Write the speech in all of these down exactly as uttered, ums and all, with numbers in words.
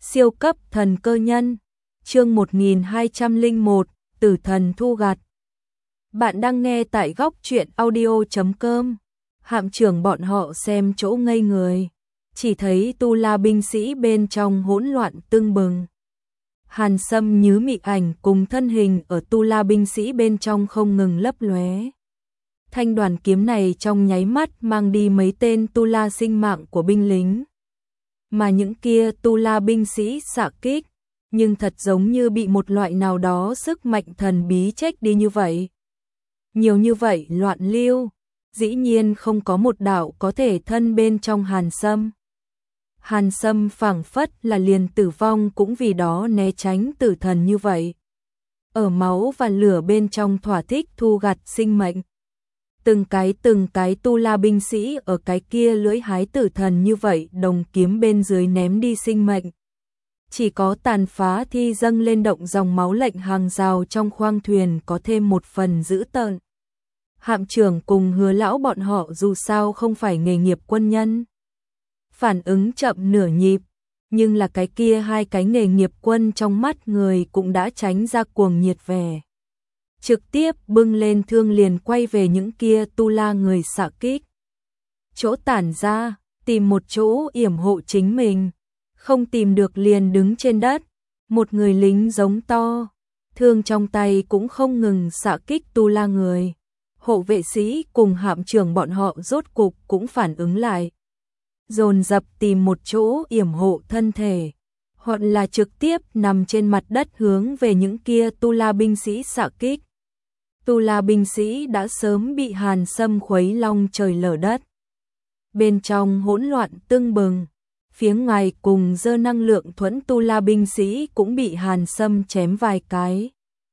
Siêu cấp thần cơ nhân, chương một nghìn hai trăm lẻ một, Tử thần thu gặt. Bạn đang nghe tại góc truyện audio chấm com. Hạm trưởng bọn họ xem chỗ ngây người, chỉ thấy tu la binh sĩ bên trong hỗn loạn tưng bừng. Hàn Sâm nhứ mị ảnh cùng thân hình ở tu la binh sĩ bên trong không ngừng lấp lóe. Thanh đoàn kiếm này trong nháy mắt mang đi mấy tên tu la sinh mạng của binh lính. Mà những kia tu la binh sĩ xạ kích, nhưng thật giống như bị một loại nào đó sức mạnh thần bí chết đi như vậy. Nhiều như vậy loạn lưu, dĩ nhiên không có một đạo có thể thân bên trong Hàn Sâm. Hàn Sâm phảng phất là liền tử vong cũng vì đó né tránh tử thần như vậy. Ở máu và lửa bên trong thỏa thích thu gặt sinh mệnh. Từng cái từng cái tu la binh sĩ ở cái kia lưỡi hái tử thần như vậy đồng kiếm bên dưới ném đi sinh mệnh. Chỉ có tàn phá thi dâng lên động dòng máu lệnh hàng rào trong khoang thuyền có thêm một phần dữ tợn. Hạm trưởng cùng Hứa lão bọn họ dù sao không phải nghề nghiệp quân nhân. Phản ứng chậm nửa nhịp, nhưng là cái kia hai cái nghề nghiệp quân trong mắt người cũng đã tránh ra cuồng nhiệt vẻ. Trực tiếp bưng lên thương liền quay về những kia tu la người xạ kích. Chỗ tản ra, tìm một chỗ yểm hộ chính mình. Không tìm được liền đứng trên đất. Một người lính giống to. Thương trong tay cũng không ngừng xạ kích tu la người. Hộ vệ sĩ cùng hạm trưởng bọn họ rốt cục cũng phản ứng lại. Dồn dập tìm một chỗ yểm hộ thân thể. Hoặc là trực tiếp nằm trên mặt đất hướng về những kia tu la binh sĩ xạ kích. Tu la binh sĩ đã sớm bị Hàn Sâm khuấy long trời lở đất. Bên trong hỗn loạn tưng bừng, phía ngoài cùng dơ năng lượng thuẫn tu la binh sĩ cũng bị Hàn Sâm chém vài cái.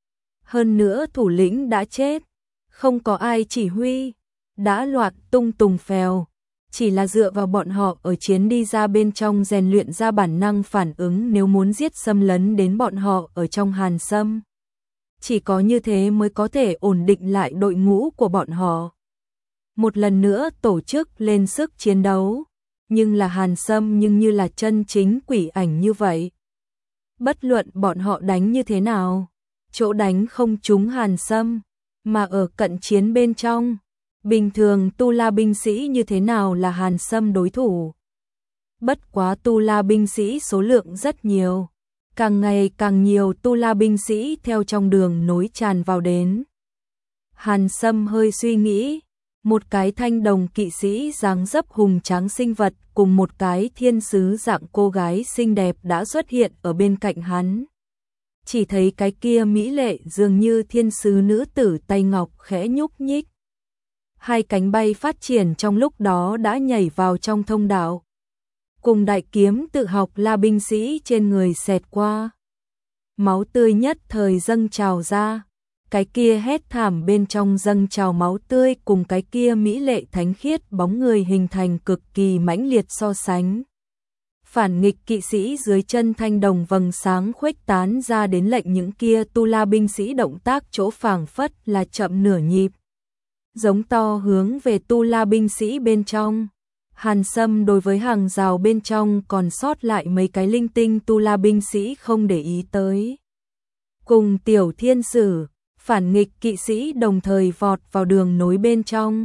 Hơn nữa thủ lĩnh đã chết, không có ai chỉ huy, đã loạn tung tùng phèo. Chỉ là dựa vào bọn họ ở chiến đi ra bên trong rèn luyện ra bản năng phản ứng nếu muốn giết xâm lấn đến bọn họ ở trong Hàn Sâm. Chỉ có như thế mới có thể ổn định lại đội ngũ của bọn họ. Một lần nữa tổ chức lên sức chiến đấu, nhưng là Hàn Sâm nhưng như là chân chính quỷ ảnh như vậy. Bất luận bọn họ đánh như thế nào, chỗ đánh không trúng Hàn Sâm, mà ở cận chiến bên trong, bình thường tu la binh sĩ như thế nào là Hàn Sâm đối thủ. Bất quá tu la binh sĩ số lượng rất nhiều. Càng ngày càng nhiều tu la binh sĩ theo trong đường nối tràn vào đến. Hàn Sâm hơi suy nghĩ, một cái thanh đồng kỵ sĩ dáng dấp hùng tráng sinh vật cùng một cái thiên sứ dạng cô gái xinh đẹp đã xuất hiện ở bên cạnh hắn. Chỉ thấy cái kia mỹ lệ dường như thiên sứ nữ tử tay ngọc khẽ nhúc nhích. Hai cánh bay phát triển trong lúc đó đã nhảy vào trong thông đạo. Cùng đại kiếm tự học la binh sĩ trên người xẹt qua. Máu tươi nhất thời dâng trào ra. Cái kia hét thảm bên trong dâng trào máu tươi cùng cái kia mỹ lệ thánh khiết bóng người hình thành cực kỳ mãnh liệt so sánh. Phản nghịch kỵ sĩ dưới chân thanh đồng vầng sáng khuếch tán ra đến lệnh những kia tu la binh sĩ động tác chỗ phảng phất là chậm nửa nhịp. Giống to hướng về tu la binh sĩ bên trong. Hàn Sâm đối với hàng rào bên trong còn sót lại mấy cái linh tinh tu la binh sĩ không để ý tới. Cùng tiểu thiên sử, phản nghịch kỵ sĩ đồng thời vọt vào đường nối bên trong.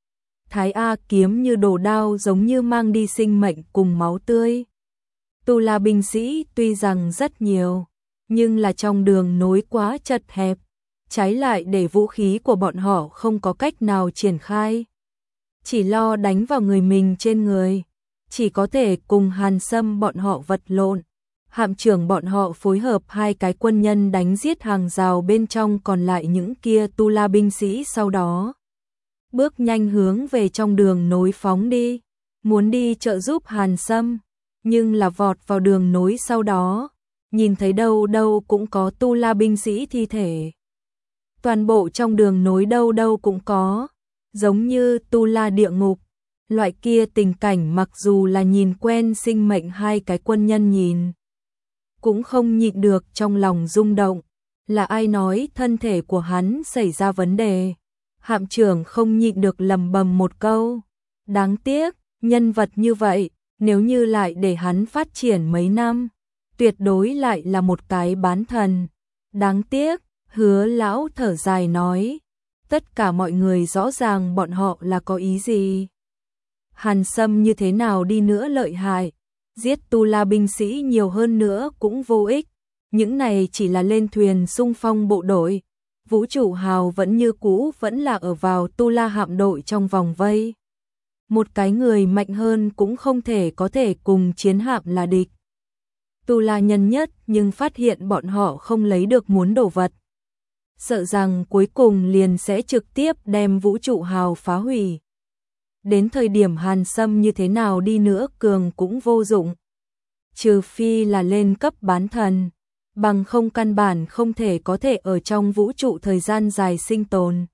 Thái A kiếm như đồ đao giống như mang đi sinh mệnh cùng máu tươi. Tu la binh sĩ tuy rằng rất nhiều, nhưng là trong đường nối quá chật hẹp, trái lại để vũ khí của bọn họ không có cách nào triển khai. Chỉ lo đánh vào người mình trên người, chỉ có thể cùng Hàn Sâm bọn họ vật lộn. Hạm trưởng bọn họ phối hợp hai cái quân nhân đánh giết hàng rào bên trong còn lại những kia tu la binh sĩ sau đó. Bước nhanh hướng về trong đường nối phóng đi, muốn đi trợ giúp Hàn Sâm, nhưng là vọt vào đường nối sau đó, nhìn thấy đâu đâu cũng có tu la binh sĩ thi thể. Toàn bộ trong đường nối đâu đâu cũng có. Giống như tu la địa ngục, loại kia tình cảnh mặc dù là nhìn quen sinh mệnh hai cái quân nhân nhìn. Cũng không nhịn được trong lòng rung động, là ai nói thân thể của hắn xảy ra vấn đề. Hạm trưởng không nhịn được lầm bầm một câu. Đáng tiếc, nhân vật như vậy, nếu như lại để hắn phát triển mấy năm, tuyệt đối lại là một cái bán thần. Đáng tiếc, Hứa lão thở dài nói, tất cả mọi người rõ ràng bọn họ là có ý gì. Hàn Sâm như thế nào đi nữa lợi hại, giết tu la binh sĩ nhiều hơn nữa cũng vô ích, những này chỉ là lên thuyền xung phong bộ đội. Vũ trụ hào vẫn như cũ vẫn là ở vào tu la hạm đội trong vòng vây. Một cái người mạnh hơn cũng không thể có thể cùng chiến hạm là địch. Tu la nhân nhất nhưng phát hiện bọn họ không lấy được muốn đồ vật. Sợ rằng cuối cùng liền sẽ trực tiếp đem vũ trụ hào phá hủy. Đến thời điểm Hàn Sâm như thế nào đi nữa cường cũng vô dụng. Trừ phi là lên cấp bán thần, bằng không căn bản không thể có thể ở trong vũ trụ thời gian dài sinh tồn.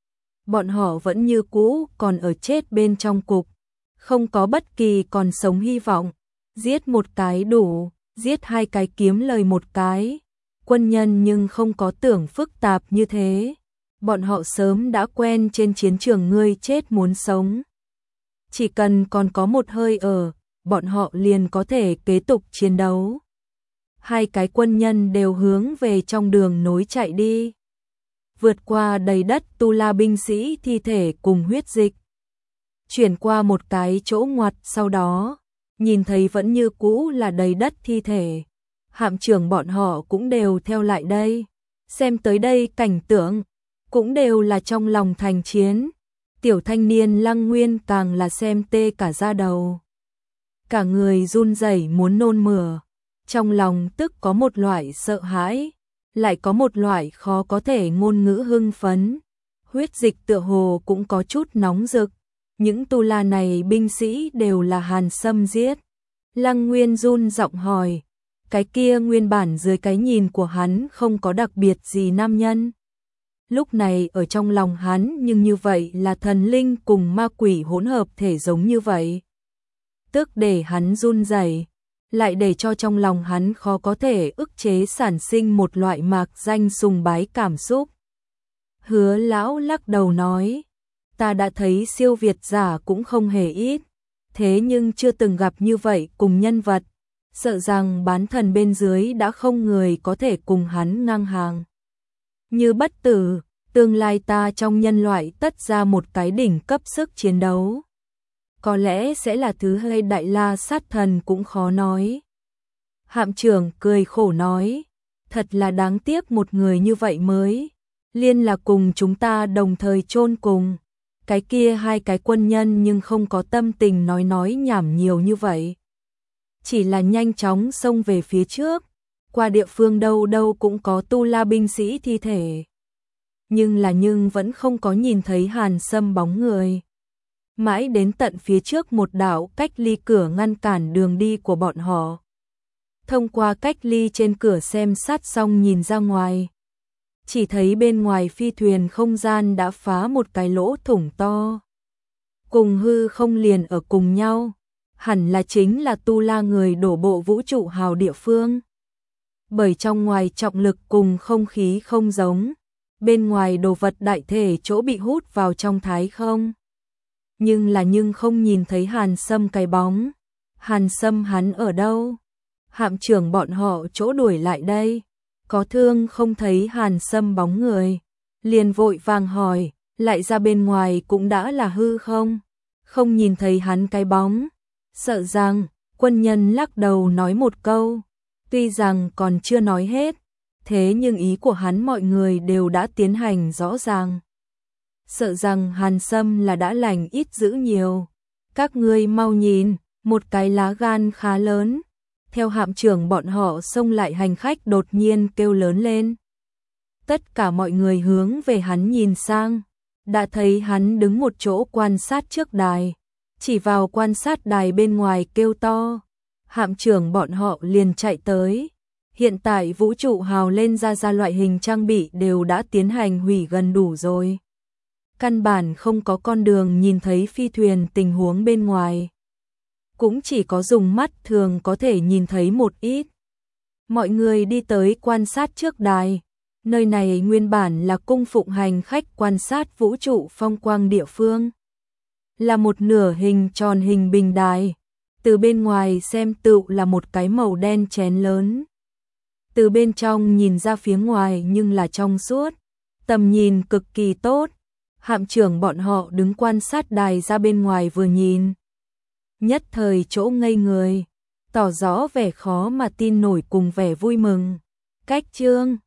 Bọn họ vẫn như cũ còn ở chết bên trong cục, không có bất kỳ còn sống hy vọng. Giết một cái đủ, giết hai cái kiếm lời một cái. Quân nhân nhưng không có tưởng phức tạp như thế. Bọn họ sớm đã quen trên chiến trường ngươi chết muốn sống. Chỉ cần còn có một hơi ở, bọn họ liền có thể kế tục chiến đấu. Hai cái quân nhân đều hướng về trong đường nối chạy đi. Vượt qua đầy đất tu la binh sĩ thi thể cùng huyết dịch. Chuyển qua một cái chỗ ngoặt sau đó, nhìn thấy vẫn như cũ là đầy đất thi thể. Hạm trưởng bọn họ cũng đều theo lại đây. Xem tới đây cảnh tượng, cũng đều là trong lòng thành chiến. Tiểu thanh niên Lăng Nguyên càng là xem tê cả da đầu. Cả người run rẩy muốn nôn mửa. Trong lòng tức có một loại sợ hãi, lại có một loại khó có thể ngôn ngữ hưng phấn. Huyết dịch tựa hồ cũng có chút nóng rực. Những tu la này binh sĩ đều là Hàn Sâm giết. Lăng Nguyên run giọng hỏi, cái kia nguyên bản dưới cái nhìn của hắn không có đặc biệt gì nam nhân. Lúc này ở trong lòng hắn nhưng như vậy là thần linh cùng ma quỷ hỗn hợp thể giống như vậy. Tức để hắn run rẩy, lại để cho trong lòng hắn khó có thể ức chế sản sinh một loại mạc danh sùng bái cảm xúc. Hứa lão lắc đầu nói, ta đã thấy siêu việt giả cũng không hề ít, thế nhưng chưa từng gặp như vậy cùng nhân vật, sợ rằng bán thần bên dưới đã không người có thể cùng hắn ngang hàng. Như bất tử, tương lai ta trong nhân loại tất ra một cái đỉnh cấp sức chiến đấu. Có lẽ sẽ là thứ hai đại la sát thần cũng khó nói. Hạm trưởng cười khổ nói, thật là đáng tiếc một người như vậy mới, liên là cùng chúng ta đồng thời chôn cùng. Cái kia hai cái quân nhân nhưng không có tâm tình nói nói nhảm nhiều như vậy. Chỉ là nhanh chóng xông về phía trước, qua địa phương đâu đâu cũng có tu la binh sĩ thi thể. Nhưng là nhưng vẫn không có nhìn thấy Hàn Sâm bóng người. Mãi đến tận phía trước một đạo cách ly cửa ngăn cản đường đi của bọn họ. Thông qua cách ly trên cửa xem sát xong nhìn ra ngoài. Chỉ thấy bên ngoài phi thuyền không gian đã phá một cái lỗ thủng to. Cùng hư không liền ở cùng nhau. Hẳn là chính là tu la người đổ bộ vũ trụ hào địa phương. Bởi trong ngoài trọng lực cùng không khí không giống. Bên ngoài đồ vật đại thể chỗ bị hút vào trong thái không. Nhưng là nhưng không nhìn thấy Hàn Sâm cái bóng. Hàn Sâm hắn ở đâu? Hạm trưởng bọn họ chỗ đuổi lại đây. Có thương không thấy Hàn Sâm bóng người. Liền vội vàng hỏi, lại ra bên ngoài cũng đã là hư không? Không nhìn thấy hắn cái bóng. Sợ rằng, quân nhân lắc đầu nói một câu. Tuy rằng còn chưa nói hết, thế nhưng ý của hắn mọi người đều đã tiến hành rõ ràng. Sợ rằng Hàn Sâm là đã lành ít dữ nhiều. Các ngươi mau nhìn, một cái lá gan khá lớn. Theo hạm trưởng bọn họ xông lại hành khách đột nhiên kêu lớn lên. Tất cả mọi người hướng về hắn nhìn sang. Đã thấy hắn đứng một chỗ quan sát trước đài. Chỉ vào quan sát đài bên ngoài kêu to. Hạm trưởng bọn họ liền chạy tới. Hiện tại vũ trụ hào lên ra ra loại hình trang bị đều đã tiến hành hủy gần đủ rồi. Căn bản không có con đường nhìn thấy phi thuyền tình huống bên ngoài. Cũng chỉ có dùng mắt thường có thể nhìn thấy một ít. Mọi người đi tới quan sát trước đài. Nơi này nguyên bản là cung phụng hành khách quan sát vũ trụ phong quang địa phương. Là một nửa hình tròn hình bình đài. Từ bên ngoài xem tựu là một cái màu đen chén lớn. Từ bên trong nhìn ra phía ngoài nhưng là trong suốt, tầm nhìn cực kỳ tốt. Hạm trưởng bọn họ đứng quan sát đài ra bên ngoài vừa nhìn. Nhất thời chỗ ngây người, tỏ rõ vẻ khó mà tin nổi cùng vẻ vui mừng. Cách chương